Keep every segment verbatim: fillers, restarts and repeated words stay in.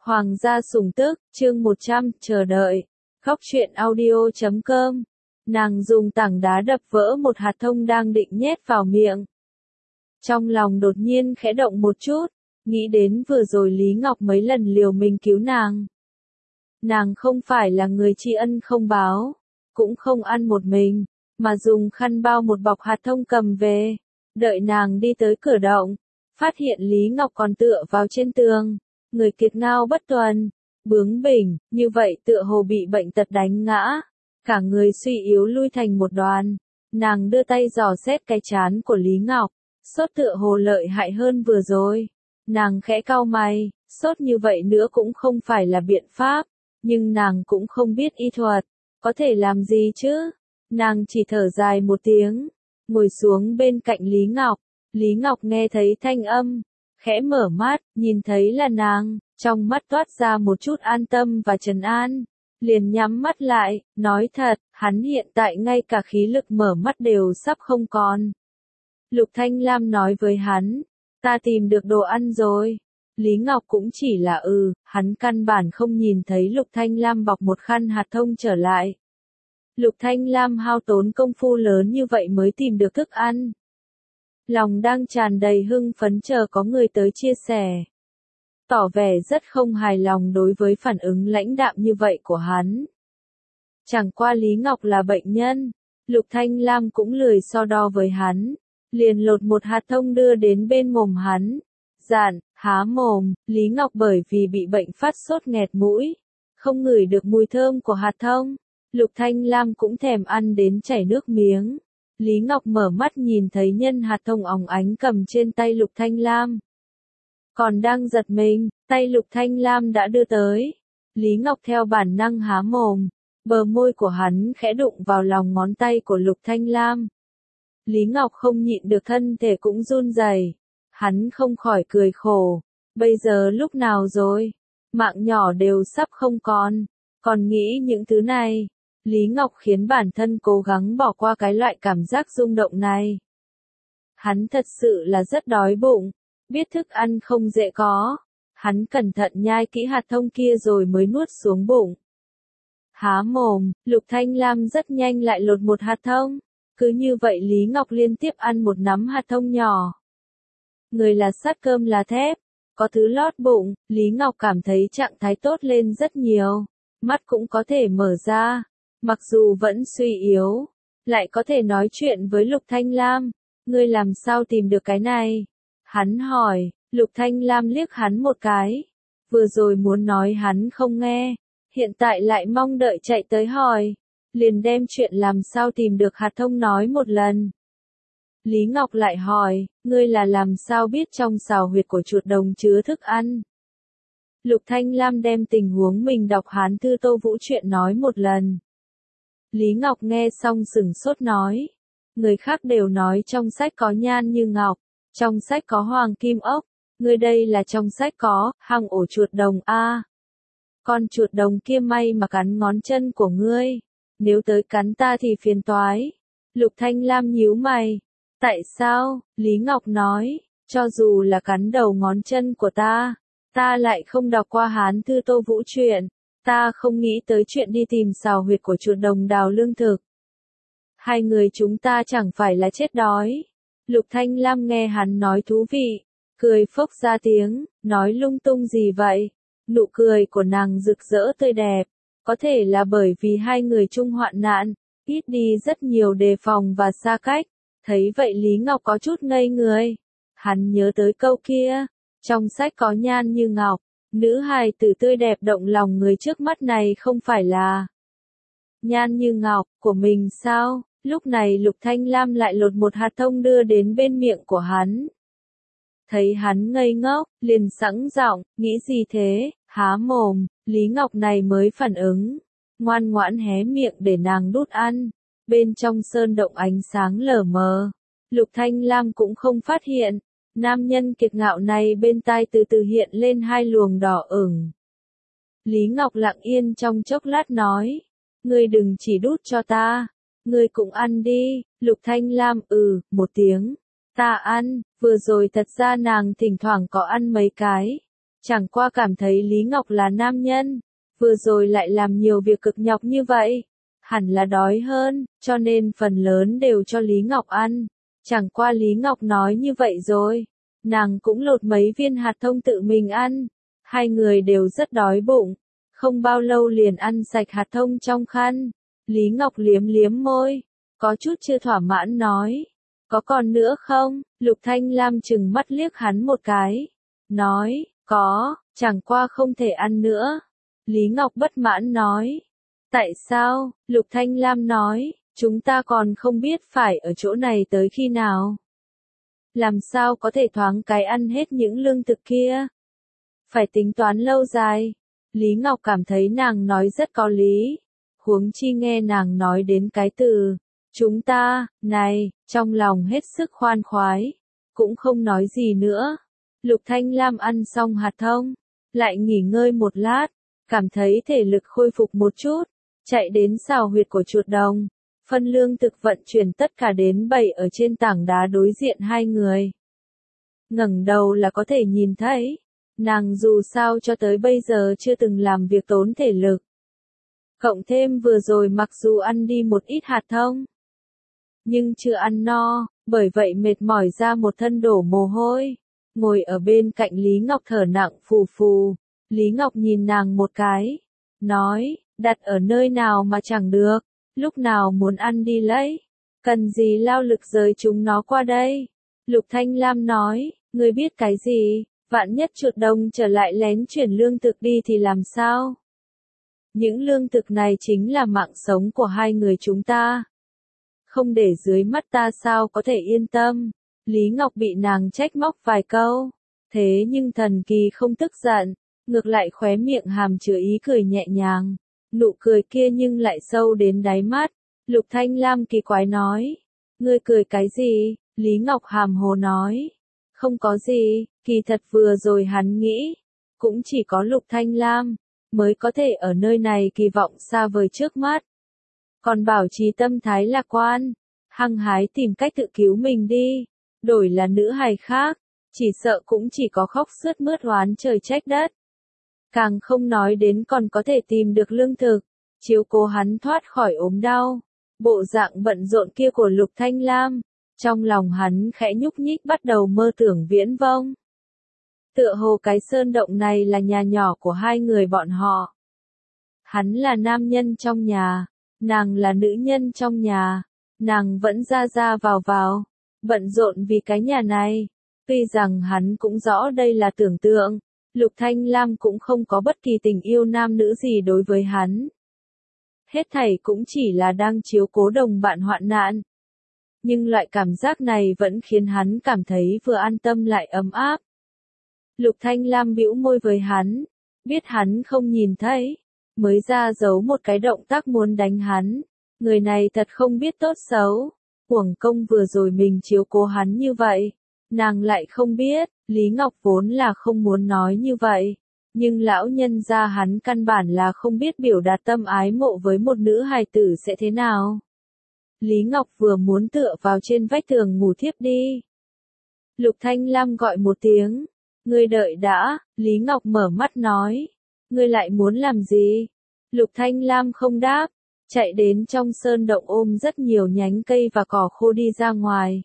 Hoàng gia sủng tức, chương một trăm, chờ đợi. Khóc chuyện audio chấm com. Nàng dùng tảng đá đập vỡ một hạt thông đang định nhét vào miệng. Trong lòng đột nhiên khẽ động một chút, nghĩ đến vừa rồi Lý Ngọc mấy lần liều mình cứu nàng. Nàng không phải là người tri ân không báo, cũng không ăn một mình, mà dùng khăn bao một bọc hạt thông cầm về. Đợi nàng đi tới cửa động, phát hiện Lý Ngọc còn tựa vào trên tường, người kiệt ngao bất tuần, bướng bỉnh, như vậy tựa hồ bị bệnh tật đánh ngã, cả người suy yếu lui thành một đoàn. Nàng đưa tay dò xét cái trán của Lý Ngọc, sốt tựa hồ lợi hại hơn vừa rồi. Nàng khẽ cau mày, sốt như vậy nữa cũng không phải là biện pháp, nhưng nàng cũng không biết y thuật, có thể làm gì chứ? Nàng chỉ thở dài một tiếng, ngồi xuống bên cạnh Lý Ngọc. Lý Ngọc nghe thấy thanh âm, khẽ mở mắt, nhìn thấy là nàng, trong mắt toát ra một chút an tâm và trấn an, liền nhắm mắt lại, nói thật, hắn hiện tại ngay cả khí lực mở mắt đều sắp không còn. Lục Thanh Lam nói với hắn, ta tìm được đồ ăn rồi. Lý Ngọc cũng chỉ là ừ, hắn căn bản không nhìn thấy Lục Thanh Lam bọc một khăn hạt thông trở lại. Lục Thanh Lam hao tốn công phu lớn như vậy mới tìm được thức ăn. Lòng đang tràn đầy hưng phấn chờ có người tới chia sẻ. Tỏ vẻ rất không hài lòng đối với phản ứng lãnh đạm như vậy của hắn. Chẳng qua Lý Ngọc là bệnh nhân, Lục Thanh Lam cũng lười so đo với hắn, liền lột một hạt thông đưa đến bên mồm hắn. Dạn, há mồm, Lý Ngọc bởi vì bị bệnh phát sốt nghẹt mũi, không ngửi được mùi thơm của hạt thông. Lục Thanh Lam cũng thèm ăn đến chảy nước miếng. Lý Ngọc mở mắt nhìn thấy nhân hạt thông óng ánh cầm trên tay Lục Thanh Lam. Còn đang giật mình, tay Lục Thanh Lam đã đưa tới. Lý Ngọc theo bản năng há mồm, bờ môi của hắn khẽ đụng vào lòng ngón tay của Lục Thanh Lam. Lý Ngọc không nhịn được thân thể cũng run rẩy. Hắn không khỏi cười khổ. Bây giờ lúc nào rồi? Mạng nhỏ đều sắp không còn. Còn nghĩ những thứ này. Lý Ngọc khiến bản thân cố gắng bỏ qua cái loại cảm giác rung động này. Hắn thật sự là rất đói bụng, biết thức ăn không dễ có. Hắn cẩn thận nhai kỹ hạt thông kia rồi mới nuốt xuống bụng. Há mồm, Lục Thanh Lam rất nhanh lại lột một hạt thông. Cứ như vậy Lý Ngọc liên tiếp ăn một nắm hạt thông nhỏ. Người là sắt cơm là thép, có thứ lót bụng, Lý Ngọc cảm thấy trạng thái tốt lên rất nhiều. Mắt cũng có thể mở ra. Mặc dù vẫn suy yếu, lại có thể nói chuyện với Lục Thanh Lam. Ngươi làm sao tìm được cái này? Hắn hỏi. Lục Thanh Lam liếc hắn một cái. Vừa rồi muốn nói hắn không nghe, hiện tại lại mong đợi chạy tới hỏi. Liền đem chuyện làm sao tìm được hạt thông nói một lần. Lý Ngọc lại hỏi, ngươi là làm sao biết trong sào huyệt của chuột đồng chứa thức ăn? Lục Thanh Lam đem tình huống mình đọc Hán thư Tô Vũ chuyện nói một lần. Lý Ngọc nghe xong sửng sốt nói. Người khác đều nói trong sách có nhan như ngọc, trong sách có hoàng kim ốc, ngươi đây là trong sách có hang ổ chuột đồng a. À, con chuột đồng kia may mà cắn ngón chân của ngươi, nếu tới cắn ta thì phiền toái. Lục Thanh Lam nhíu mày. Tại sao? Lý Ngọc nói, cho dù là cắn đầu ngón chân của ta, ta lại không đọc qua Hán thư Tô Vũ truyện. Ta không nghĩ tới chuyện đi tìm sào huyệt của chuột đồng đào lương thực. Hai người chúng ta chẳng phải là chết đói. Lục Thanh Lam nghe hắn nói thú vị, cười phốc ra tiếng, nói lung tung gì vậy? Nụ cười của nàng rực rỡ tươi đẹp, có thể là bởi vì hai người chung hoạn nạn, ít đi rất nhiều đề phòng và xa cách. Thấy vậy Lý Ngọc có chút ngây người. Hắn nhớ tới câu kia, trong sách có nhan như ngọc. Nữ hài tử tươi đẹp động lòng người trước mắt này không phải là nhan như ngọc của mình sao? Lúc này Lục Thanh Lam lại lột một hạt thông đưa đến bên miệng của hắn. Thấy hắn ngây ngốc, liền sẵn giọng, nghĩ gì thế? Há mồm, Lý Ngọc này mới phản ứng, ngoan ngoãn hé miệng để nàng đút ăn. Bên trong sơn động ánh sáng lờ mờ, Lục Thanh Lam cũng không phát hiện. Nam nhân kiệt ngạo này bên tai từ từ hiện lên hai luồng đỏ ửng. Lý Ngọc lặng yên trong chốc lát nói, ngươi đừng chỉ đút cho ta, ngươi cũng ăn đi. Lục Thanh Lam ừ, một tiếng, ta ăn. Vừa rồi thật ra nàng thỉnh thoảng có ăn mấy cái, Chẳng qua cảm thấy Lý Ngọc là nam nhân, vừa rồi lại làm nhiều việc cực nhọc như vậy, hẳn là đói hơn, cho nên phần lớn đều cho Lý Ngọc ăn. Chẳng qua Lý Ngọc nói như vậy rồi, nàng cũng lột mấy viên hạt thông tự mình ăn, hai người đều rất đói bụng, không bao lâu liền ăn sạch hạt thông trong khăn. Lý Ngọc liếm liếm môi, có chút chưa thỏa mãn nói, có còn nữa không? Lục Thanh Lam chừng mắt liếc hắn một cái, nói, có, chẳng qua không thể ăn nữa. Lý Ngọc bất mãn nói, tại sao? Lục Thanh Lam nói, chúng ta còn không biết phải ở chỗ này tới khi nào. Làm sao có thể thoáng cái ăn hết những lương thực kia? Phải tính toán lâu dài. Lý Ngọc cảm thấy nàng nói rất có lý. Huống chi nghe nàng nói đến cái từ, chúng ta, này, trong lòng hết sức khoan khoái. Cũng không nói gì nữa. Lục Thanh Lam ăn xong hạt thông, lại nghỉ ngơi một lát, cảm thấy thể lực khôi phục một chút, chạy đến xào huyệt của chuột đồng, phân lương thực vận chuyển tất cả đến bày ở trên tảng đá đối diện hai người. Ngẩng đầu là có thể nhìn thấy, nàng dù sao cho tới bây giờ chưa từng làm việc tốn thể lực. Cộng thêm vừa rồi mặc dù ăn đi một ít hạt thông, nhưng chưa ăn no, bởi vậy mệt mỏi ra một thân đổ mồ hôi. Ngồi ở bên cạnh Lý Ngọc thở nặng phù phù, Lý Ngọc nhìn nàng một cái, nói, đặt ở nơi nào mà chẳng được, lúc nào muốn ăn đi lấy, cần gì lao lực rời chúng nó qua đây. Lục Thanh Lam nói, ngươi biết cái gì, vạn nhất chuột đồng trở lại lén chuyển lương thực đi thì làm sao? Những lương thực này chính là mạng sống của hai người chúng ta. Không để dưới mắt ta sao có thể yên tâm. Lý Ngọc bị nàng trách móc vài câu, thế nhưng thần kỳ không tức giận, ngược lại khóe miệng hàm chứa ý cười nhẹ nhàng, nụ cười kia nhưng lại sâu đến đáy mắt. Lục Thanh Lam kỳ quái nói, ngươi cười cái gì? Lý Ngọc hàm hồ nói, không có gì, kỳ thật vừa rồi hắn nghĩ, cũng chỉ có Lục Thanh Lam mới có thể ở nơi này kỳ vọng xa vời trước mắt, còn bảo trì tâm thái lạc quan, hăng hái tìm cách tự cứu mình đi. Đổi là nữ hài khác, chỉ sợ cũng chỉ có khóc sướt mướt oán trời trách đất. Càng không nói đến còn có thể tìm được lương thực, chiếu cố hắn thoát khỏi ốm đau. Bộ dạng bận rộn kia của Lục Thanh Lam, trong lòng hắn khẽ nhúc nhích bắt đầu mơ tưởng viễn vông. Tựa hồ cái sơn động này là nhà nhỏ của hai người bọn họ. Hắn là nam nhân trong nhà, nàng là nữ nhân trong nhà, nàng vẫn ra ra vào vào. Bận rộn vì cái nhà này, tuy rằng hắn cũng rõ đây là tưởng tượng, Lục Thanh Lam cũng không có bất kỳ tình yêu nam nữ gì đối với hắn. Hết thảy cũng chỉ là đang chiếu cố đồng bạn hoạn nạn. Nhưng loại cảm giác này vẫn khiến hắn cảm thấy vừa an tâm lại ấm áp. Lục Thanh Lam bĩu môi với hắn, biết hắn không nhìn thấy, mới ra giấu một cái động tác muốn đánh hắn. Người này thật không biết tốt xấu. Uổng công vừa rồi mình chiếu cố hắn như vậy, nàng lại không biết. Lý Ngọc vốn là không muốn nói như vậy, nhưng lão nhân gia hắn căn bản là không biết biểu đạt tâm ái mộ với một nữ hài tử sẽ thế nào. Lý Ngọc vừa muốn tựa vào trên vách tường ngủ thiếp đi. Lục Thanh Lam gọi một tiếng, ngươi đợi đã. Lý Ngọc mở mắt nói, ngươi lại muốn làm gì? Lục Thanh Lam không đáp, chạy đến trong sơn động ôm rất nhiều nhánh cây và cỏ khô đi ra ngoài.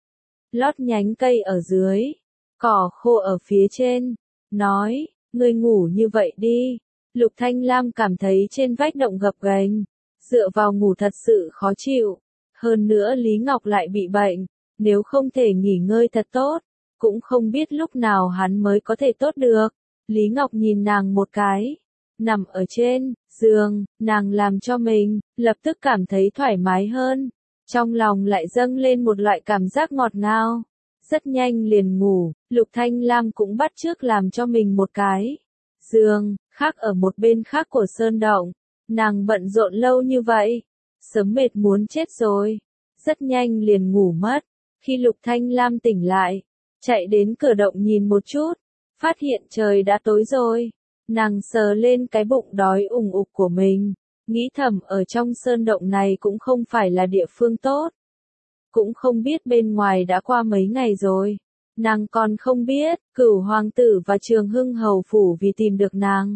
Lót nhánh cây ở dưới, cỏ khô ở phía trên, nói, ngươi ngủ như vậy đi. Lục Thanh Lam cảm thấy trên vách động gập ghềnh, dựa vào ngủ thật sự khó chịu. Hơn nữa Lý Ngọc lại bị bệnh, nếu không thể nghỉ ngơi thật tốt, cũng không biết lúc nào hắn mới có thể tốt được. Lý Ngọc nhìn nàng một cái, nằm ở trên giường, nàng làm cho mình lập tức cảm thấy thoải mái hơn, trong lòng lại dâng lên một loại cảm giác ngọt ngào. Rất nhanh liền ngủ. Lục Thanh Lam cũng bắt chước làm cho mình một cái giường khác ở một bên khác của sơn động. Nàng bận rộn lâu như vậy, sớm mệt muốn chết rồi, rất nhanh liền ngủ mất. Khi Lục Thanh Lam tỉnh lại, chạy đến cửa động nhìn một chút, phát hiện trời đã tối rồi. Nàng sờ lên cái bụng đói ủng ục của mình, nghĩ thầm ở trong sơn động này cũng không phải là địa phương tốt. Cũng không biết bên ngoài đã qua mấy ngày rồi. Nàng còn không biết, Cửu hoàng tử và Trường Hưng hầu phủ vì tìm được nàng,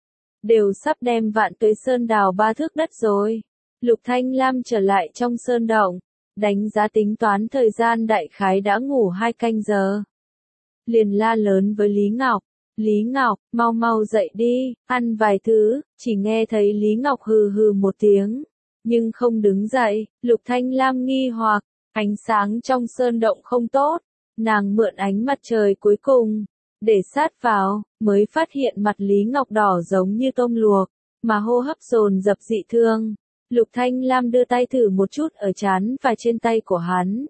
đều sắp đem Vạn Tuế Sơn đào ba thước đất rồi. Lục Thanh Lam trở lại trong sơn động, đánh giá tính toán thời gian đại khái đã ngủ hai canh giờ. Liền la lớn với Lý Ngọc, Lý Ngọc, mau mau dậy đi, ăn vài thứ, chỉ nghe thấy Lý Ngọc hừ hừ một tiếng, nhưng không đứng dậy. Lục Thanh Lam nghi hoặc, ánh sáng trong sơn động không tốt, nàng mượn ánh mặt trời cuối cùng, để sát vào, mới phát hiện mặt Lý Ngọc đỏ giống như tôm luộc, mà hô hấp dồn dập dị thương. Lục Thanh Lam đưa tay thử một chút ở trán và trên tay của hắn.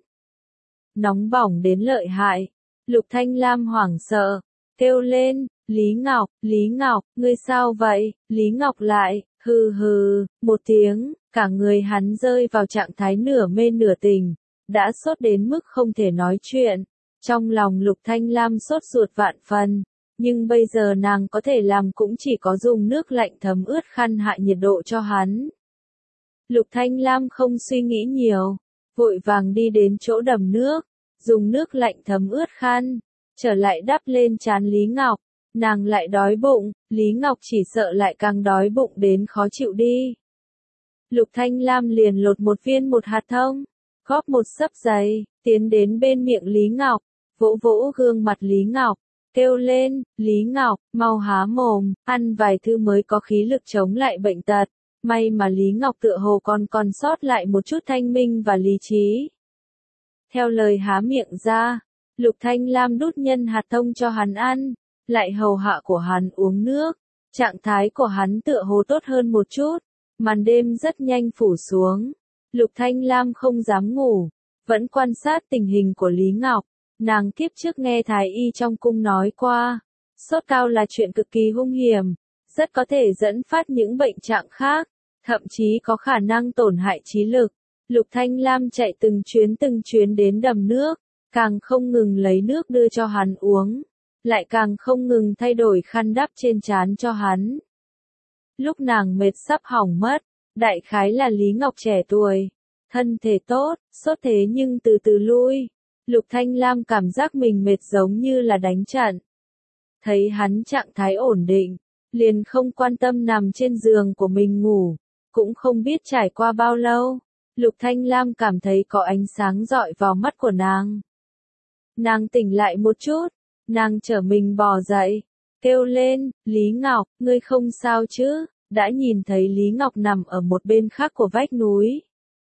Nóng bỏng đến lợi hại. Lục Thanh Lam hoảng sợ, kêu lên, Lý Ngọc, Lý Ngọc, ngươi sao vậy? Lý Ngọc lại, hừ hừ, một tiếng, cả người hắn rơi vào trạng thái nửa mê nửa tỉnh, đã sốt đến mức không thể nói chuyện. Trong lòng Lục Thanh Lam sốt ruột vạn phần, nhưng bây giờ nàng có thể làm cũng chỉ có dùng nước lạnh thấm ướt khăn hạ nhiệt độ cho hắn. Lục Thanh Lam không suy nghĩ nhiều, vội vàng đi đến chỗ đầm nước, dùng nước lạnh thấm ướt khăn, trở lại đắp lên trán Lý Ngọc. Nàng lại đói bụng, Lý Ngọc chỉ sợ lại càng đói bụng đến khó chịu đi. Lục Thanh Lam liền lột một viên một hạt thông, góp một xấp giấy, tiến đến bên miệng Lý Ngọc, vỗ vỗ gương mặt Lý Ngọc, kêu lên, Lý Ngọc, mau há mồm, ăn vài thứ mới có khí lực chống lại bệnh tật. May mà Lý Ngọc tựa hồ còn còn sót lại một chút thanh minh và lý trí. Theo lời há miệng ra, Lục Thanh Lam đút nhân hạt thông cho hắn ăn, lại hầu hạ của hắn uống nước. Trạng thái của hắn tựa hồ tốt hơn một chút, màn đêm rất nhanh phủ xuống. Lục Thanh Lam không dám ngủ, vẫn quan sát tình hình của Lý Ngọc. Nàng kiếp trước nghe Thái y trong cung nói qua, sốt cao là chuyện cực kỳ hung hiểm, rất có thể dẫn phát những bệnh trạng khác, thậm chí có khả năng tổn hại trí lực. Lục Thanh Lam chạy từng chuyến từng chuyến đến đầm nước, càng không ngừng lấy nước đưa cho hắn uống, lại càng không ngừng thay đổi khăn đắp trên trán cho hắn. Lúc nàng mệt sắp hỏng mất, đại khái là Lý Ngọc trẻ tuổi, thân thể tốt, sốt thế nhưng từ từ lui. Lục Thanh Lam cảm giác mình mệt giống như là đánh trận. Thấy hắn trạng thái ổn định, liền không quan tâm nằm trên giường của mình ngủ, cũng không biết trải qua bao lâu. Lục Thanh Lam cảm thấy có ánh sáng rọi vào mắt của nàng. Nàng tỉnh lại một chút, nàng trở mình bò dậy, kêu lên, Lý Ngọc, ngươi không sao chứ? Đã nhìn thấy Lý Ngọc nằm ở một bên khác của vách núi,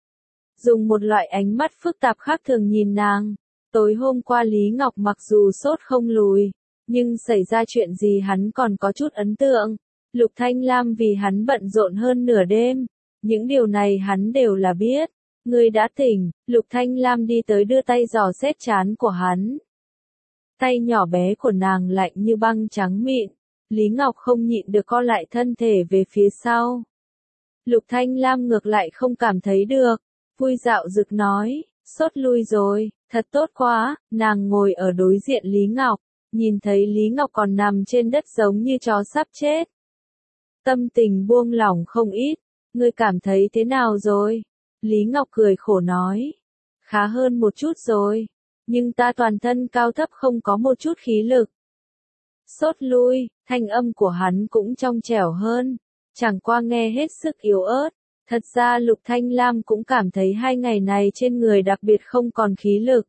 dùng một loại ánh mắt phức tạp khác thường nhìn nàng. Tối hôm qua Lý Ngọc mặc dù sốt không lùi, nhưng xảy ra chuyện gì hắn còn có chút ấn tượng. Lục Thanh Lam vì hắn bận rộn hơn nửa đêm, những điều này hắn đều là biết. Ngươi đã tỉnh. Lục Thanh Lam đi tới đưa tay dò xét trán của hắn. Tay nhỏ bé của nàng lạnh như băng trắng mịn. Lý Ngọc không nhịn được co lại thân thể về phía sau. Lục Thanh Lam ngược lại không cảm thấy được, vui dạo dực nói, sốt lui rồi, thật tốt quá. Nàng ngồi ở đối diện Lý Ngọc, nhìn thấy Lý Ngọc còn nằm trên đất giống như chó sắp chết. Tâm tình buông lỏng không ít. Ngươi cảm thấy thế nào rồi? Lý Ngọc cười khổ nói, khá hơn một chút rồi, nhưng ta toàn thân cao thấp không có một chút khí lực. Sốt lui, thanh âm của hắn cũng trong trẻo hơn, chẳng qua nghe hết sức yếu ớt. Thật ra Lục Thanh Lam cũng cảm thấy hai ngày này trên người đặc biệt không còn khí lực.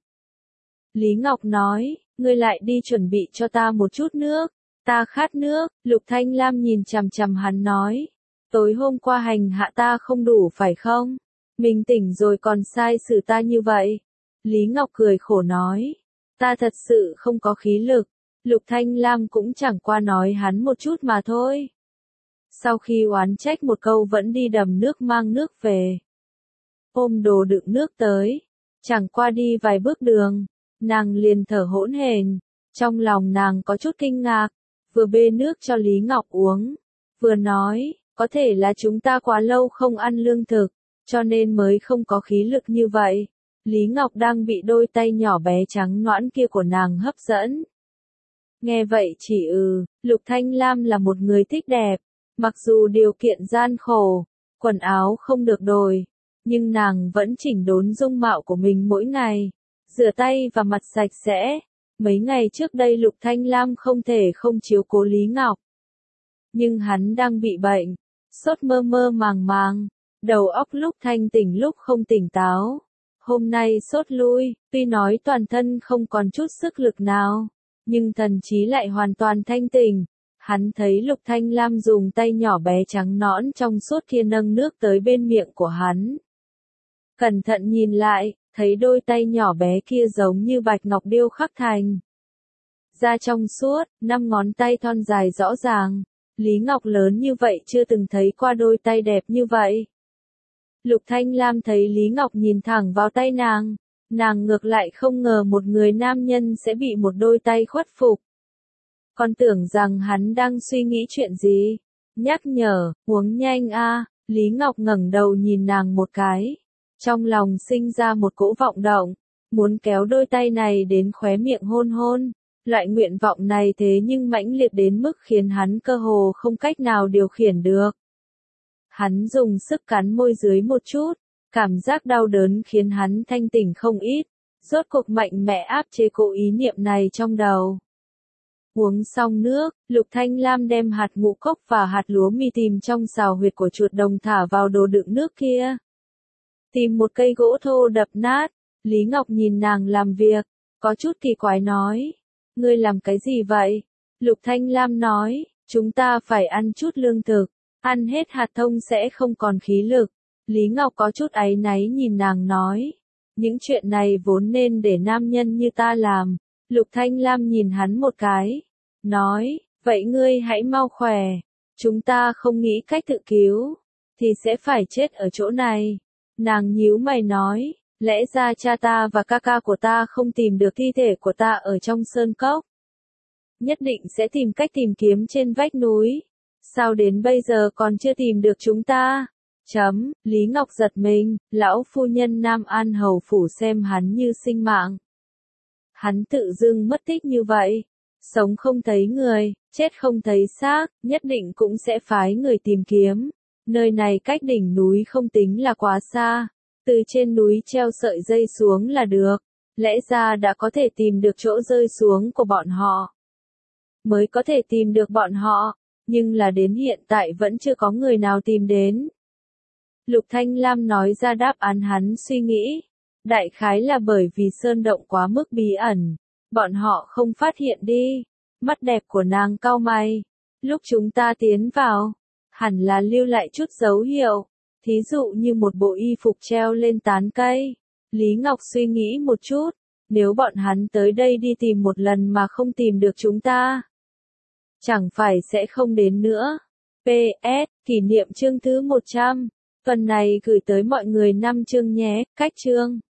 Lý Ngọc nói, ngươi lại đi chuẩn bị cho ta một chút nước, ta khát nước. Lục Thanh Lam nhìn chằm chằm hắn nói, tối hôm qua hành hạ ta không đủ phải không? Mình tỉnh rồi còn sai xử ta như vậy. Lý Ngọc cười khổ nói, ta thật sự không có khí lực. Lục Thanh Lam cũng chẳng qua nói hắn một chút mà thôi. Sau khi oán trách một câu vẫn đi đầm nước mang nước về. Ôm đồ đựng nước tới, chẳng qua đi vài bước đường, nàng liền thở hỗn hển. Trong lòng nàng có chút kinh ngạc, vừa bê nước cho Lý Ngọc uống, vừa nói, có thể là chúng ta quá lâu không ăn lương thực, cho nên mới không có khí lực như vậy. Lý Ngọc đang bị đôi tay nhỏ bé trắng nõn kia của nàng hấp dẫn. Nghe vậy chỉ ừ, Lục Thanh Lam là một người thích đẹp, mặc dù điều kiện gian khổ, quần áo không được đồi, nhưng nàng vẫn chỉnh đốn dung mạo của mình mỗi ngày, rửa tay và mặt sạch sẽ, Mấy ngày trước đây Lục Thanh Lam không thể không chiếu cố Lý Ngọc. Nhưng hắn đang bị bệnh, sốt mơ mơ màng màng, đầu óc lúc thanh tỉnh lúc không tỉnh táo. Hôm nay sốt lui, tuy nói toàn thân không còn chút sức lực nào, nhưng thần trí lại hoàn toàn thanh tỉnh. Hắn thấy Lục Thanh Lam dùng tay nhỏ bé trắng nõn trong suốt kia nâng nước tới bên miệng của hắn. Cẩn thận nhìn lại, thấy đôi tay nhỏ bé kia giống như bạch ngọc điêu khắc thành. Da trong suốt, năm ngón tay thon dài rõ ràng. Lý Ngọc lớn như vậy chưa từng thấy qua đôi tay đẹp như vậy. Lục Thanh Lam thấy Lý Ngọc nhìn thẳng vào tay nàng, nàng ngược lại không ngờ một người nam nhân sẽ bị một đôi tay khuất phục. Còn tưởng rằng hắn đang suy nghĩ chuyện gì. Nhắc nhở, uống nhanh a. Lý Ngọc ngẩng đầu nhìn nàng một cái. Trong lòng sinh ra một cỗ vọng động, muốn kéo đôi tay này đến khóe miệng hôn hôn. Loại nguyện vọng này thế nhưng mãnh liệt đến mức khiến hắn cơ hồ không cách nào điều khiển được. Hắn dùng sức cắn môi dưới một chút, cảm giác đau đớn khiến hắn thanh tỉnh không ít, rốt cuộc mạnh mẽ áp chế cỗ ý niệm này trong đầu. Uống xong nước, Lục Thanh Lam đem hạt ngũ cốc và hạt lúa mì tìm trong xào huyệt của chuột đồng thả vào đồ đựng nước kia. Tìm một cây gỗ thô đập nát, Lý Ngọc nhìn nàng làm việc, có chút kỳ quái nói. Ngươi làm cái gì vậy? Lục Thanh Lam nói, chúng ta phải ăn chút lương thực, ăn hết hạt thông sẽ không còn khí lực. Lý Ngọc có chút áy náy nhìn nàng nói, những chuyện này vốn nên để nam nhân như ta làm. Lục Thanh Lam nhìn hắn một cái, nói, vậy ngươi hãy mau khỏe, chúng ta không nghĩ cách tự cứu, thì sẽ phải chết ở chỗ này. Nàng nhíu mày nói, lẽ ra cha ta và ca ca của ta không tìm được thi thể của ta ở trong sơn cốc. Nhất định sẽ tìm cách tìm kiếm trên vách núi. Sao đến bây giờ còn chưa tìm được chúng ta? Chấm, Lý Ngọc giật mình, lão phu nhân Nam An Hầu phủ xem hắn như sinh mạng. Hắn tự dưng mất tích như vậy. Sống không thấy người, chết không thấy xác, nhất định cũng sẽ phái người tìm kiếm. Nơi này cách đỉnh núi không tính là quá xa. Từ trên núi treo sợi dây xuống là được, lẽ ra đã có thể tìm được chỗ rơi xuống của bọn họ. Mới có thể tìm được bọn họ, nhưng là đến hiện tại vẫn chưa có người nào tìm đến. Lục Thanh Lam nói ra đáp án hắn suy nghĩ. Đại khái là bởi vì sơn động quá mức bí ẩn, bọn họ không phát hiện đi. Mắt đẹp của nàng cau mày. Lúc chúng ta tiến vào, hẳn là lưu lại chút dấu hiệu. Thí dụ như một bộ y phục treo lên tán cây. Lý Ngọc suy nghĩ một chút, nếu bọn hắn tới đây đi tìm một lần mà không tìm được chúng ta, chẳng phải sẽ không đến nữa. pê ét, kỷ niệm chương thứ một trăm. Phần này gửi tới mọi người năm chương nhé, cách chương.